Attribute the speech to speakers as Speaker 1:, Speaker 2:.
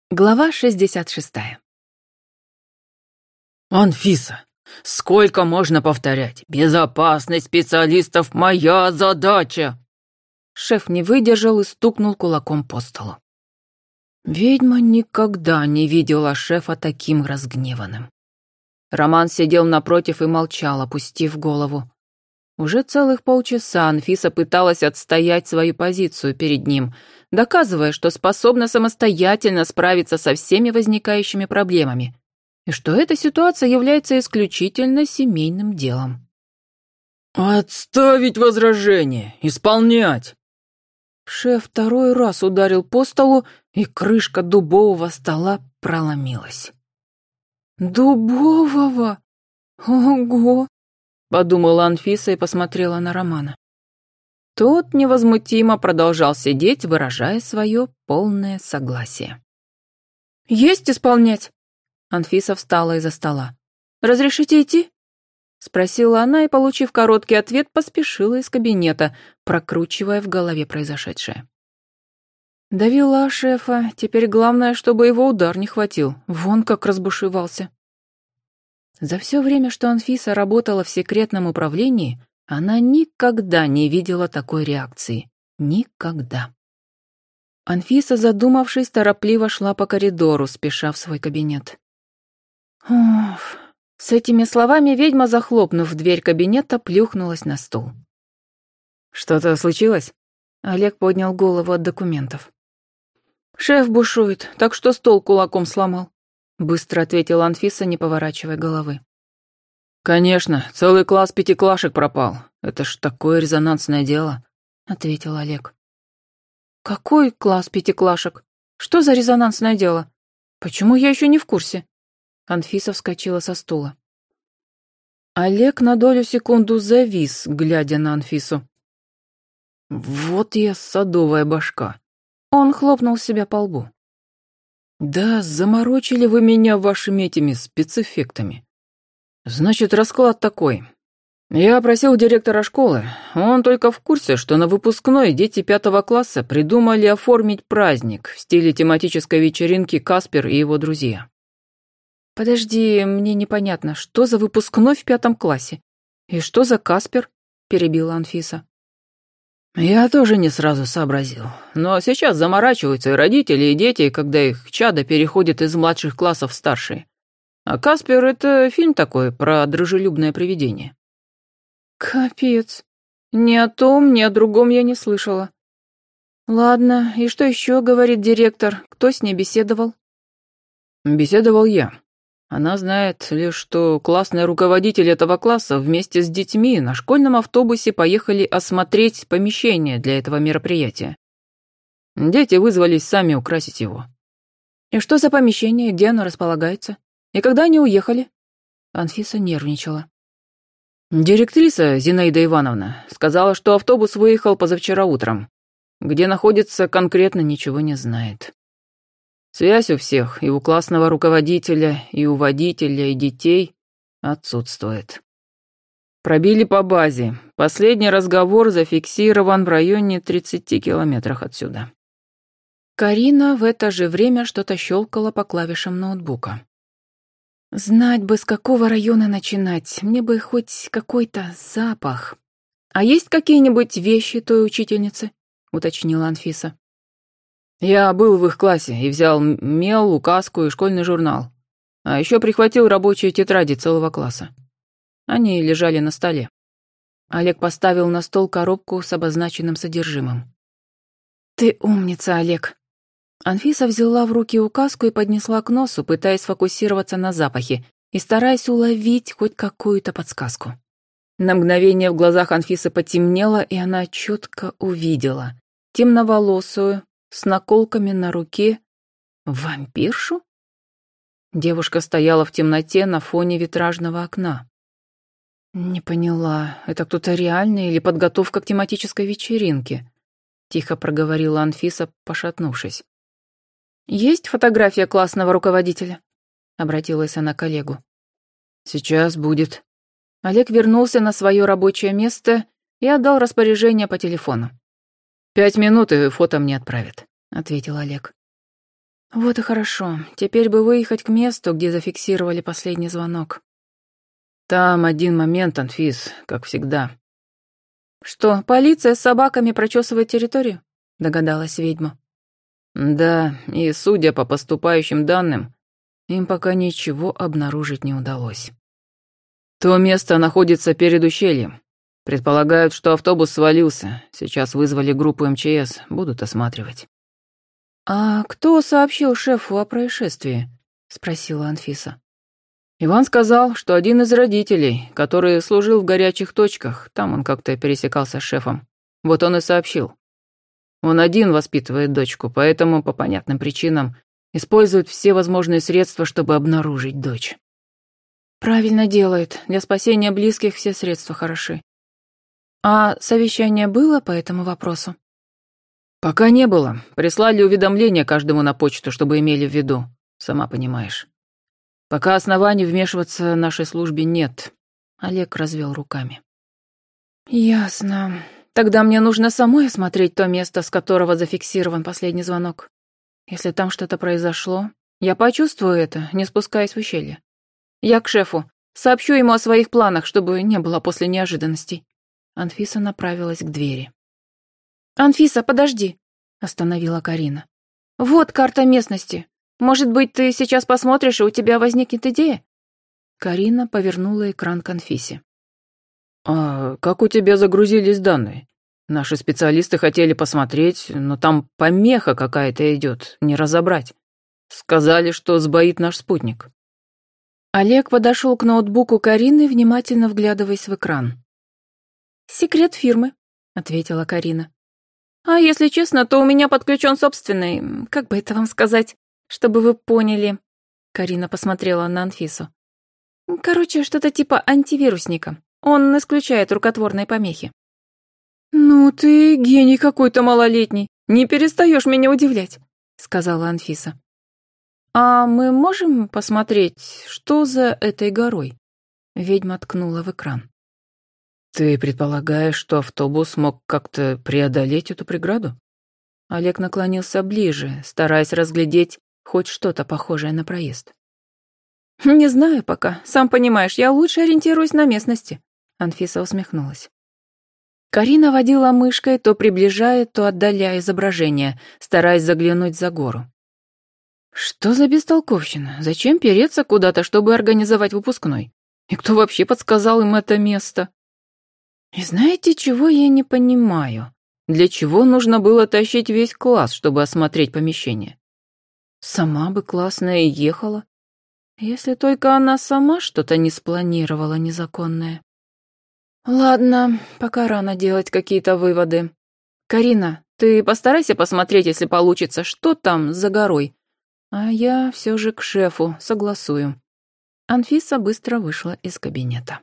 Speaker 1: Глава 66.
Speaker 2: «Анфиса, сколько можно повторять? Безопасность специалистов — моя задача!»
Speaker 1: Шеф не выдержал и стукнул кулаком по столу. Ведьма никогда не видела шефа таким разгневанным. Роман сидел напротив и молчал, опустив голову. Уже целых полчаса Анфиса пыталась отстоять свою позицию перед ним, доказывая, что способна самостоятельно справиться со всеми возникающими проблемами, и что эта ситуация является исключительно семейным делом.
Speaker 2: «Отставить возражение! Исполнять!»
Speaker 1: Шеф второй раз ударил по столу, и крышка дубового стола проломилась. «Дубового? Ого!» — подумала Анфиса и посмотрела на Романа. Тот невозмутимо продолжал сидеть, выражая свое полное согласие. «Есть исполнять?» Анфиса встала из-за стола. «Разрешите идти?» Спросила она и, получив короткий ответ, поспешила из кабинета, прокручивая в голове произошедшее. Довела шефа, теперь главное, чтобы его удар не хватил, вон как разбушевался. За все время, что Анфиса работала в секретном управлении, она никогда не видела такой реакции. Никогда. Анфиса, задумавшись, торопливо шла по коридору, спеша в свой кабинет. Уф. С этими словами ведьма, захлопнув дверь кабинета, плюхнулась на стул.
Speaker 2: «Что-то случилось?»
Speaker 1: Олег поднял голову от документов. «Шеф бушует, так что стол кулаком сломал», — быстро ответила Анфиса, не поворачивая головы.
Speaker 2: «Конечно, целый класс пятиклашек пропал. Это ж такое резонансное дело»,
Speaker 1: — ответил Олег. «Какой класс пятиклашек? Что за резонансное дело? Почему я еще не в курсе?» Анфиса вскочила со стула. Олег на долю секунду завис, глядя на Анфису.
Speaker 2: «Вот я садовая башка».
Speaker 1: Он хлопнул себя по лбу.
Speaker 2: «Да заморочили вы меня вашими этими спецэффектами. Значит, расклад такой. Я опросил директора школы. Он только в курсе, что на выпускной дети 5 класса придумали оформить праздник в стиле тематической вечеринки «Каспер и его друзья».
Speaker 1: «Подожди, мне непонятно, что за выпускной в 5 классе? И что за Каспер?» — перебила Анфиса.
Speaker 2: Я тоже не сразу сообразил. Но сейчас заморачиваются и родители, и дети, когда их чадо переходит из младших классов в старшие. А «Каспер» — это фильм такой про дружелюбное привидение.
Speaker 1: Капец. Ни о том, ни о другом я не слышала. Ладно, и что еще говорит директор? Кто с ней беседовал?
Speaker 2: Беседовал я. Она знает лишь, что классный руководитель этого класса вместе с детьми на школьном автобусе поехали осмотреть помещение для этого мероприятия. Дети вызвались сами украсить его.
Speaker 1: И что за помещение, где оно располагается? И когда они уехали? Анфиса нервничала.
Speaker 2: Директриса Зинаида Ивановна сказала, что автобус выехал позавчера утром. Где находится, конкретно ничего не знает. Связь у всех, и у классного руководителя, и у водителя, и детей, отсутствует. Пробили по базе. Последний разговор зафиксирован в районе 30 километрах отсюда.
Speaker 1: Карина в это же время что-то щелкала по клавишам ноутбука. Знать бы, с какого района начинать, мне бы хоть какой-то запах. А есть какие-нибудь вещи той учительницы? Уточнила Анфиса.
Speaker 2: Я был в их классе и взял мел, указку и школьный журнал. А еще прихватил рабочие тетради целого класса. Они лежали на столе.
Speaker 1: Олег поставил на стол коробку с обозначенным содержимым. «Ты умница, Олег». Анфиса взяла в руки указку и поднесла к носу, пытаясь сфокусироваться на запахе и стараясь уловить хоть какую-то подсказку. На мгновение в глазах Анфисы потемнело, и она четко увидела темноволосую, с наколками на руке, вампиршу? Девушка стояла в темноте на фоне витражного окна. «Не поняла, это кто-то реальный или подготовка к тематической вечеринке?» — тихо проговорила Анфиса, пошатнувшись. «Есть фотография классного руководителя?» — обратилась она к Олегу.
Speaker 2: «Сейчас будет».
Speaker 1: Олег вернулся на свое рабочее место и отдал распоряжение по телефону.
Speaker 2: 5 минут, и фото мне отправят»,
Speaker 1: — ответил Олег. Вот и хорошо. Теперь бы выехать к месту, где зафиксировали последний звонок.
Speaker 2: Там один момент, Анфис, как всегда.
Speaker 1: Что, полиция с собаками прочесывает территорию? Догадалась ведьма.
Speaker 2: Да, и судя по поступающим данным, им пока ничего обнаружить не удалось. То место находится перед ущельем. Предполагают, что автобус свалился. Сейчас вызвали группу МЧС, будут осматривать.
Speaker 1: «А кто сообщил шефу о происшествии?» — спросила Анфиса.
Speaker 2: Иван сказал, что один из родителей, который служил в горячих точках, там он как-то пересекался с шефом, вот он и сообщил. Он один воспитывает дочку, поэтому, по понятным причинам, использует все возможные средства, чтобы обнаружить дочь.
Speaker 1: «Правильно делает. Для спасения близких все средства хороши. А совещание было по этому вопросу?»
Speaker 2: Пока не было. Прислали уведомление каждому на почту, чтобы имели в виду. Сама понимаешь. Пока оснований вмешиваться нашей службе нет. Олег развел руками.
Speaker 1: «Ясно. Тогда мне нужно самой осмотреть то место, с которого зафиксирован последний звонок. Если там что-то произошло, я почувствую это, не спускаясь в ущелье. Я к шефу. Сообщу ему о своих планах, чтобы не было после неожиданностей». Анфиса направилась к двери. «Анфиса, подожди», — остановила Карина. «Вот карта местности. Может быть, ты сейчас посмотришь, и у тебя возникнет идея?» Карина повернула экран к Анфисе.
Speaker 2: «А как у тебя загрузились данные? Наши специалисты хотели посмотреть, но там помеха какая-то идет, не разобрать. Сказали, что сбоит наш спутник».
Speaker 1: Олег подошел к ноутбуку Карины, внимательно вглядываясь в экран. «Секрет фирмы», — ответила Карина. «А если честно, то у меня подключен собственный, как бы это вам сказать, чтобы вы поняли». Карина посмотрела на Анфису. «Короче, что-то типа антивирусника. Он исключает рукотворные помехи». «Ну ты гений какой-то малолетний. Не перестаешь меня удивлять», — сказала Анфиса. «А мы можем посмотреть, что за этой горой?» Ведьма ткнула в экран.
Speaker 2: «Ты предполагаешь, что автобус мог как-то преодолеть эту преграду?»
Speaker 1: Олег наклонился ближе, стараясь разглядеть хоть что-то похожее на проезд. «Не знаю пока. Сам понимаешь, я лучше ориентируюсь на местности», — Анфиса усмехнулась. Карина водила мышкой, то приближая, то отдаляя изображение, стараясь заглянуть за гору. «Что за бестолковщина? Зачем переться куда-то, чтобы организовать выпускной? И кто вообще подсказал им это место? И знаете, чего я не понимаю? Для чего нужно было тащить весь класс, чтобы осмотреть помещение? Сама бы классная ехала. Если только она сама что-то не спланировала незаконное. Ладно, пока рано делать какие-то выводы. Карина, ты постарайся посмотреть, если получится, что там за горой. А я все же к шефу согласую. Анфиса быстро вышла из кабинета.